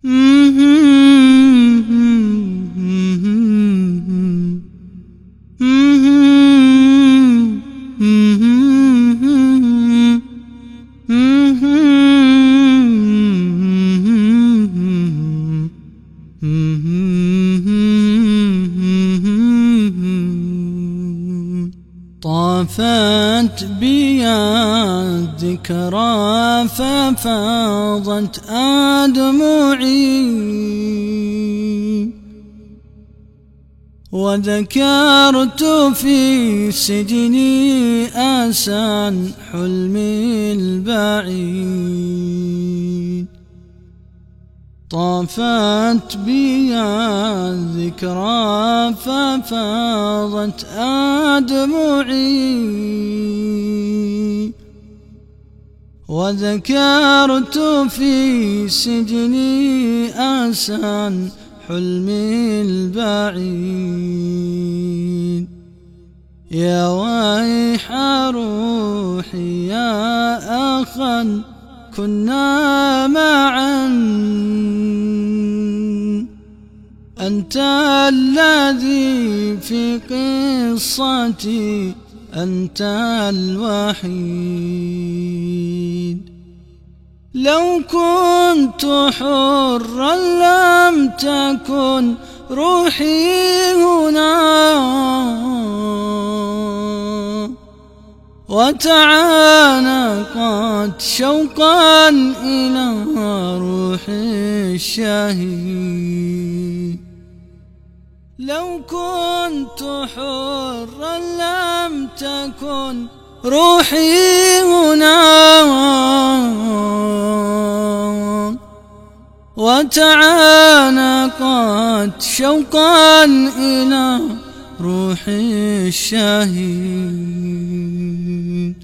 طافت بي الذكرى ففاضت دموعي، وذكرت في سجني آسى حلمي البعيد. طافت بي الذكرى ففاضت دموعي، وذكرت في سجني آسى حلمي البعيد. يا ويح روحي يا أخا كنا معا، أنت الذي في قصتي أنت الوحيد. لو كنت حرا لم تكن روحي هنا، وتعانقت شوقا إلى روح الشهيد. لو كنت حرا لم تكن روحي هنا، وتعانقت شوقا إلى روح الشهيد.